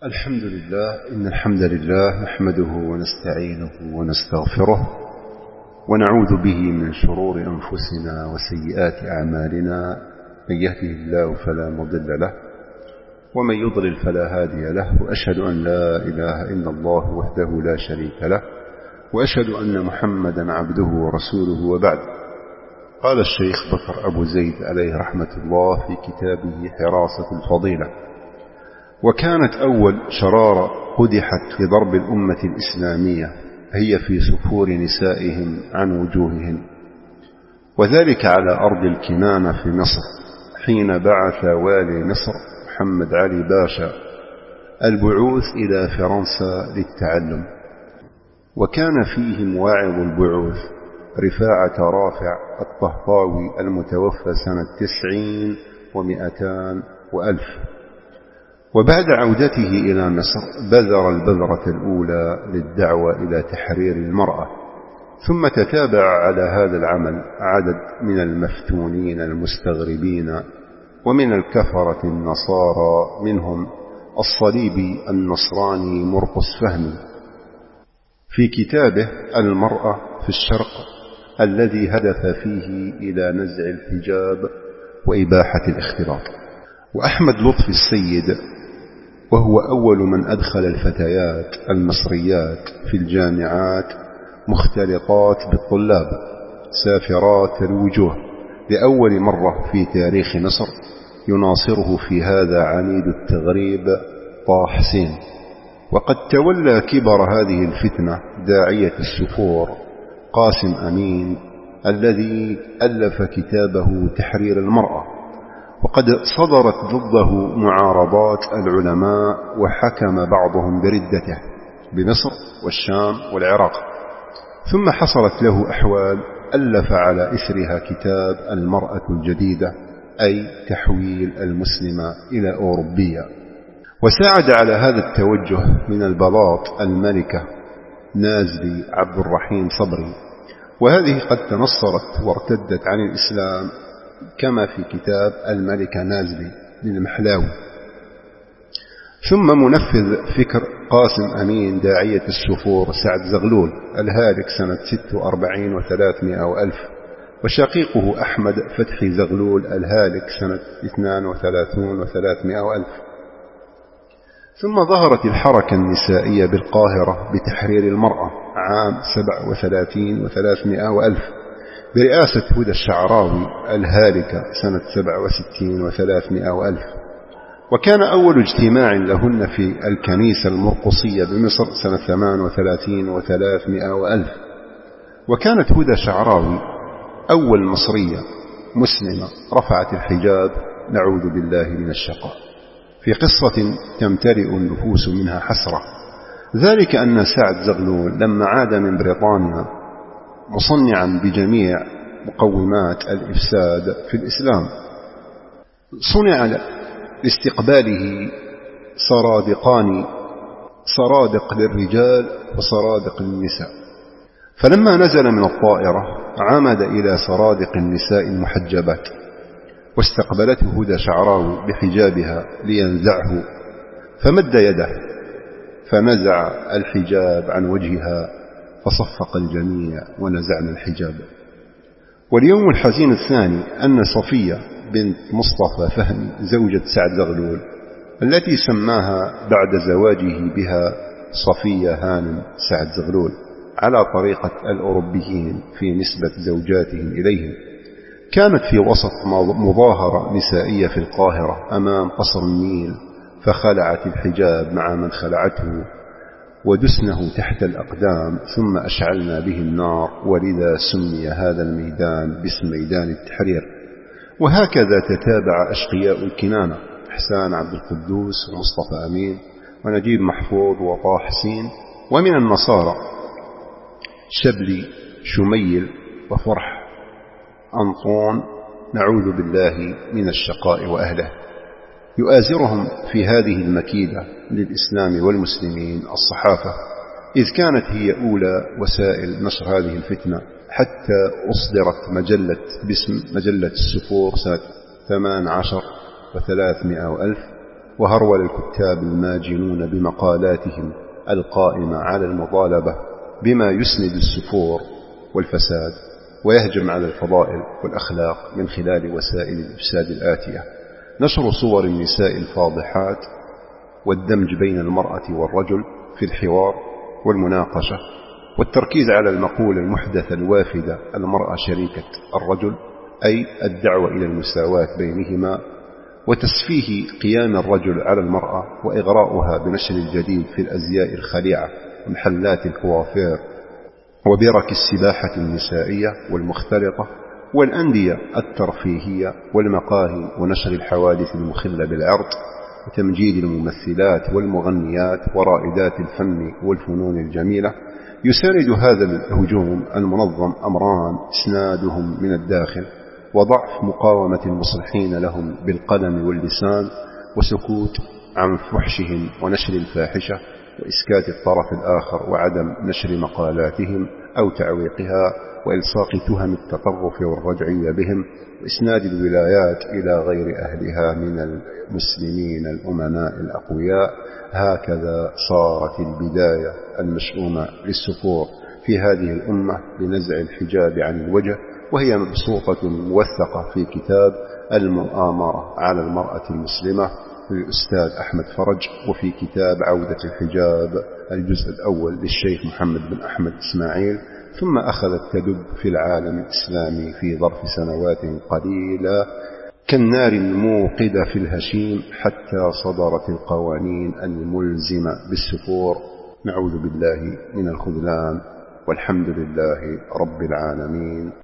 الحمد لله، إن الحمد لله نحمده ونستعينه ونستغفره ونعوذ به من شرور أنفسنا وسيئات أعمالنا. من يهده الله فلا مضل له ومن يضلل فلا هادي له، وأشهد أن لا إله إلا الله وحده لا شريك له، وأشهد أن محمدا عبده ورسوله. وبعد، قال الشيخ بكر أبو زيد عليه رحمة الله في كتابه حراسة الفضيلة: وكانت أول شرارة قدحت لضرب الأمة الإسلامية هي في سفور نسائهم عن وجوههن، وذلك على أرض الكنانة في مصر، حين بعث والي مصر محمد علي باشا البعوث إلى فرنسا للتعلم. وكان فيهم واعظ البعوث رفاعة رافع الطهطاوي المتوفى سنة 90 و200 وألف. وبعد عودته إلى مصر بذر البذرة الأولى للدعوة إلى تحرير المرأة، ثم تتابع على هذا العمل عدد من المفتونين المستغربين ومن الكفرة النصارى، منهم الصليبي النصراني مرقس فهمي في كتابه المرأة في الشرق، الذي هدف فيه إلى نزع الحجاب وإباحة الاختلاط. وأحمد لطفي السيد، وهو أول من أدخل الفتيات المصريات في الجامعات مختلطات بالطلاب سافرات الوجوه لأول مرة في تاريخ مصر، يناصره في هذا عميد التغريب طه حسين. وقد تولى كبر هذه الفتنة داعية السفور قاسم أمين، الذي ألف كتابه تحرير المرأة، وقد صدرت ضده معارضات العلماء، وحكم بعضهم بردته بمصر والشام والعراق. ثم حصلت له أحوال ألف على إثرها كتاب المرأة الجديدة، أي تحويل المسلمة إلى أوروبية. وساعد على هذا التوجه من البلاط الملكة نازلي عبد الرحيم صبري، وهذه قد تنصرت وارتدت عن الإسلام كما في كتاب الملكة نازلي للمحلاوي. ثم منفذ فكر قاسم أمين داعية السفور سعد زغلول الهالك سنة 46 و300 وألف، وشقيقه أحمد فتحي زغلول الهالك سنة 32 و300 وألف. ثم ظهرت الحركة النسائية بالقاهرة بتحرير المرأة عام 37 و300 وألف برئاسة هدى الشعراوي الهالكة سنة 67 و300 وألف. وكان أول اجتماع لهن في الكنيسة المرقصية بمصر سنة 38 و300 وألف. وكانت هدى شعراوي أول مصرية مسلمة رفعت الحجاب، نعوذ بالله من الشقاء، في قصة تمتلئ النفوس منها حسرة. ذلك أن سعد زغلول لما عاد من بريطانيا مصنعا بجميع مقومات الإفساد في الإسلام، صنع لاستقباله سرادقان، سرادق للرجال وسرادق للنساء. فلما نزل من الطائرة عمد إلى سرادق النساء المحجبات، واستقبلته هدى شعراوي بحجابها لينزعه، فمد يده فنزع الحجاب عن وجهها، فصفق الجميع ونزعنا الحجاب. واليوم الحزين الثاني أن صفية بنت مصطفى فهمي زوجة سعد زغلول، التي سماها بعد زواجه بها صفية هانم سعد زغلول على طريقة الأوروبيين في نسبة زوجاتهم إليهم، كانت في وسط مظاهرة نسائية في القاهرة أمام قصر النيل، فخلعت الحجاب مع من خلعته ودسنه تحت الأقدام، ثم أشعلنا به النار، ولذا سمي هذا الميدان باسم ميدان التحرير. وهكذا تتابع أشقياء الكنانة: حسان عبد القدوس ومصطفى أمين ونجيب محفوظ وطه حسين، ومن النصارى شبلي شميل وفرح أنطون، نعوذ بالله من الشقاء وأهله. يؤازرهم في هذه المكيدة للإسلام والمسلمين الصحافة، إذ كانت هي أولى وسائل نشر هذه الفتنة، حتى أصدرت مجلة باسم مجلة السفور سنة 18 و300 وألف، وهرول الكتاب الماجنون بمقالاتهم القائمة على المطالبة بما يسند السفور والفساد ويهجم على الفضائل والأخلاق من خلال وسائل الإفساد الآتية: نشر صور النساء الفاضحات، والدمج بين المرأة والرجل في الحوار والمناقشة، والتركيز على المقولة المحدثة الوافدة: المرأة شريكة الرجل، أي الدعوة إلى المساواة بينهما، وتسفيه قيام الرجل على المرأة وإغراؤها بنشر الجديد في الأزياء الخليعة ومحلات الكوافير وبرك السباحة النسائية والمختلطة والأندية الترفيهية والمقاهي، ونشر الحوادث المخلة بالعرض وتمجيد الممثلات والمغنيات ورائدات الفن والفنون الجميلة. يساند هذا الهجوم المنظم أمران: إسنادهم من الداخل، وضعف مقاومة المصلحين لهم بالقلم واللسان، وسكوت عن فحشهم ونشر الفاحشة، وإسكات الطرف الآخر وعدم نشر مقالاتهم أو تعويقها، وإلصاق تهم التطرف والرجعية بهم، وإسناد الولايات إلى غير أهلها من المسلمين الأمناء الأقوياء. هكذا صارت البداية المشؤومة للسفور في هذه الأمة لنزع الحجاب عن الوجه، وهي مبسوطة موثقة في كتاب المؤامرة على المرأة المسلمة للأستاذ أحمد فرج، وفي كتاب عودة الحجاب الجزء الأول للشيخ محمد بن أحمد إسماعيل. ثم أخذت تدب في العالم الإسلامي في ظرف سنوات قليلة كالنار الموقدة في الهشيم، حتى صدرت القوانين الملزمة بالسفور. نعوذ بالله من الخذلان، والحمد لله رب العالمين.